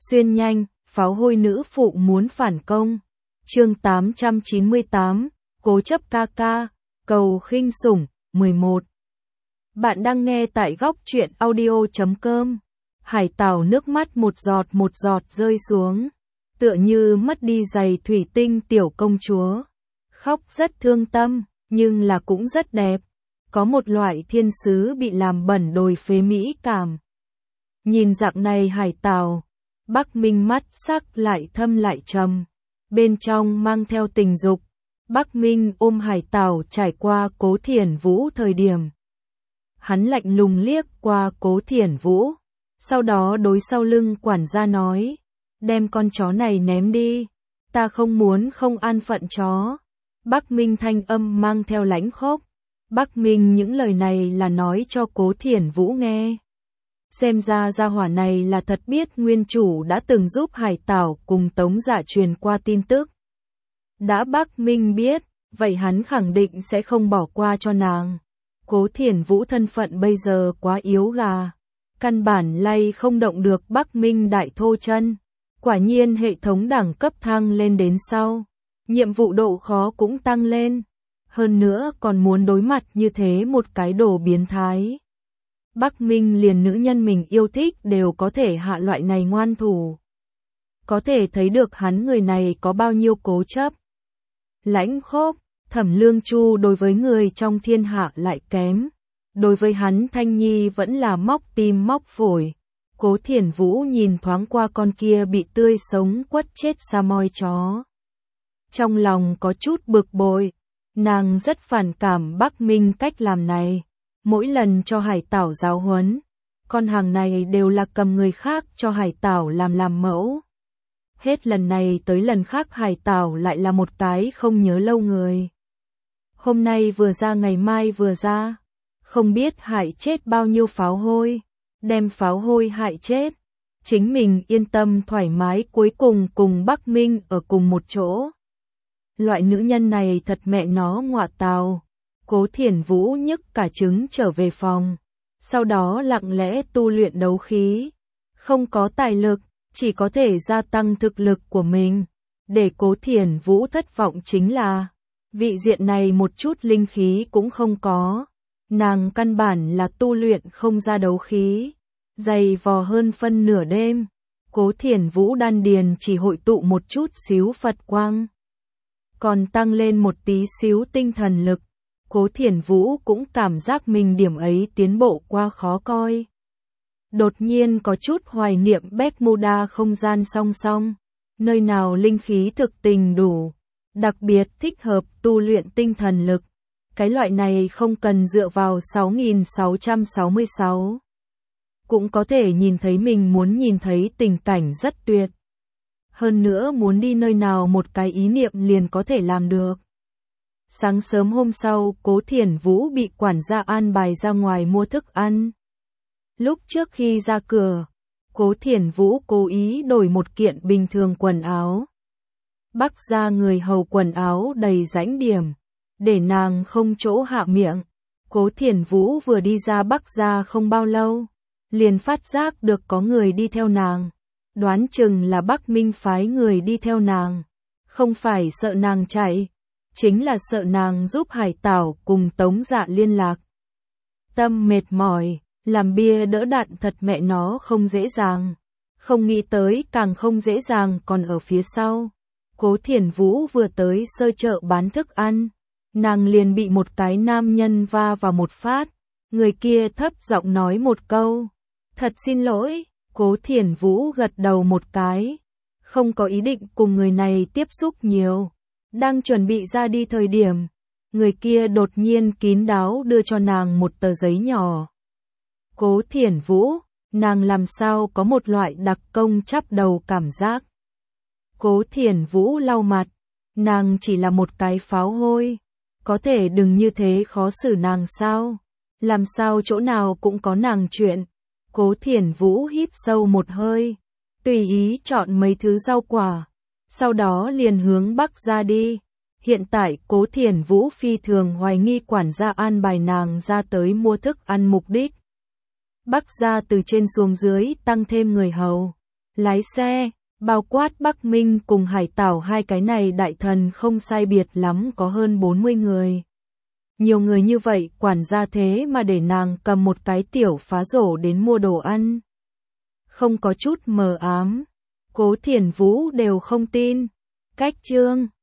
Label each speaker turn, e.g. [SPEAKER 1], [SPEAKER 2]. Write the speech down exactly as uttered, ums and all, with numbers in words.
[SPEAKER 1] Xuyên nhanh, pháo hôi nữ phụ muốn phản công. Chương tám trăm chín mươi tám, cố chấp ca ca, cầu khinh sủng, mười một. Bạn đang nghe tại góc truyện audio chấm com. Hải Tảo nước mắt một giọt một giọt rơi xuống, tựa như mất đi giày thủy tinh tiểu công chúa. Khóc rất thương tâm, nhưng là cũng rất đẹp. Có một loại thiên sứ bị làm bẩn đồi phế mỹ cảm. Nhìn dạng này Hải Tảo, Bắc Minh mắt sắc lại thâm lại trầm, bên trong mang theo tình dục. Bắc Minh ôm Hải Tảo trải qua Cố Thiển Vũ thời điểm. Hắn lạnh lùng liếc qua Cố Thiển Vũ, sau đó đối sau lưng quản gia nói, đem con chó này ném đi, ta không muốn không an phận chó. Bắc Minh thanh âm mang theo lãnh khốc. Bắc Minh những lời này là nói cho Cố Thiển Vũ nghe. Xem ra gia hỏa này là thật biết nguyên chủ đã từng giúp Hải Tảo cùng Tống Dạ truyền qua tin tức. Đã Bắc Minh biết, vậy hắn khẳng định sẽ không bỏ qua cho nàng. Cố Thiển Vũ thân phận bây giờ quá yếu gà, căn bản lay không động được Bắc Minh đại thô chân. Quả nhiên hệ thống đẳng cấp thăng lên đến sau, nhiệm vụ độ khó cũng tăng lên. Hơn nữa còn muốn đối mặt như thế một cái đồ biến thái. Bắc Minh liền nữ nhân mình yêu thích đều có thể hạ loại này ngoan thủ. Có thể thấy được hắn người này có bao nhiêu cố chấp. Lãnh khốc, Thẩm Lương Chu đối với người trong thiên hạ lại kém. Đối với hắn Thanh Nhi vẫn là móc tim móc phổi. Cố Thiển Vũ nhìn thoáng qua con kia bị tươi sống quất chết sa moi chó. Trong lòng có chút bực bội. Nàng rất phản cảm Bắc Minh cách làm này. Mỗi lần cho Hải Tảo giáo huấn, con hàng này đều là cầm người khác cho Hải Tảo làm làm mẫu. Hết lần này tới lần khác Hải Tảo lại là một cái không nhớ lâu người. Hôm nay vừa ra ngày mai vừa ra, không biết hại chết bao nhiêu pháo hôi, đem pháo hôi hại chết. Chính mình yên tâm thoải mái cuối cùng cùng Bắc Minh ở cùng một chỗ. Loại nữ nhân này thật mẹ nó ngọa tào. Cố Thiển Vũ nhức cả trứng trở về phòng, sau đó lặng lẽ tu luyện đấu khí. Không có tài lực, chỉ có thể gia tăng thực lực của mình. Để Cố Thiển Vũ thất vọng chính là, vị diện này một chút linh khí cũng không có. Nàng căn bản là tu luyện không ra đấu khí, dày vò hơn phân nửa đêm. Cố Thiển Vũ đan điền chỉ hội tụ một chút xíu Phật quang, còn tăng lên một tí xíu tinh thần lực. Cố Thiển Vũ cũng cảm giác mình điểm ấy tiến bộ qua khó coi. Đột nhiên có chút hoài niệm Bermuda không gian song song, nơi nào linh khí thực tình đủ, đặc biệt thích hợp tu luyện tinh thần lực. Cái loại này không cần dựa vào sáu nghìn sáu trăm sáu mươi sáu. Cũng có thể nhìn thấy mình muốn nhìn thấy tình cảnh rất tuyệt. Hơn nữa muốn đi nơi nào một cái ý niệm liền có thể làm được. Sáng sớm hôm sau, Cố Thiển Vũ bị quản gia an bài ra ngoài mua thức ăn. Lúc trước khi ra cửa, Cố Thiển Vũ cố ý đổi một kiện bình thường quần áo. Bắc gia người hầu quần áo đầy rãnh điểm, để nàng không chỗ hạ miệng. Cố Thiển Vũ vừa đi ra Bắc gia không bao lâu, liền phát giác được có người đi theo nàng. Đoán chừng là Bắc Minh phái người đi theo nàng, không phải sợ nàng chạy, chính là sợ nàng giúp Hải Tảo cùng Tống Dạ liên lạc. Tâm mệt mỏi, làm bia đỡ đạn thật mẹ nó không dễ dàng. Không nghĩ tới càng không dễ dàng còn ở phía sau. Cố Thiển Vũ vừa tới sơ chợ bán thức ăn, nàng liền bị một cái nam nhân va vào một phát. Người kia thấp giọng nói một câu, thật xin lỗi. Cố Thiển Vũ gật đầu một cái, không có ý định cùng người này tiếp xúc nhiều. Đang chuẩn bị ra đi thời điểm, người kia đột nhiên kín đáo đưa cho nàng một tờ giấy nhỏ. Cố Thiển Vũ, nàng làm sao có một loại đặc công chắp đầu cảm giác. Cố Thiển Vũ lau mặt, nàng chỉ là một cái pháo hôi, có thể đừng như thế khó xử nàng sao, làm sao chỗ nào cũng có nàng chuyện. Cố Thiển Vũ hít sâu một hơi, tùy ý chọn mấy thứ rau quả, sau đó liền hướng Bắc ra đi. Hiện tại Cố Thiển Vũ phi thường hoài nghi quản gia an bài nàng ra tới mua thức ăn mục đích. Bắc ra từ trên xuống dưới tăng thêm người hầu, lái xe, bao quát Bắc Minh cùng Hải Tảo hai cái này đại thần không sai biệt lắm có hơn bốn mươi người. Nhiều người như vậy quản gia thế mà để nàng cầm một cái tiểu phá rổ đến mua đồ ăn. Không có chút mờ ám, Cố Thiển Vũ đều không tin. Cách chương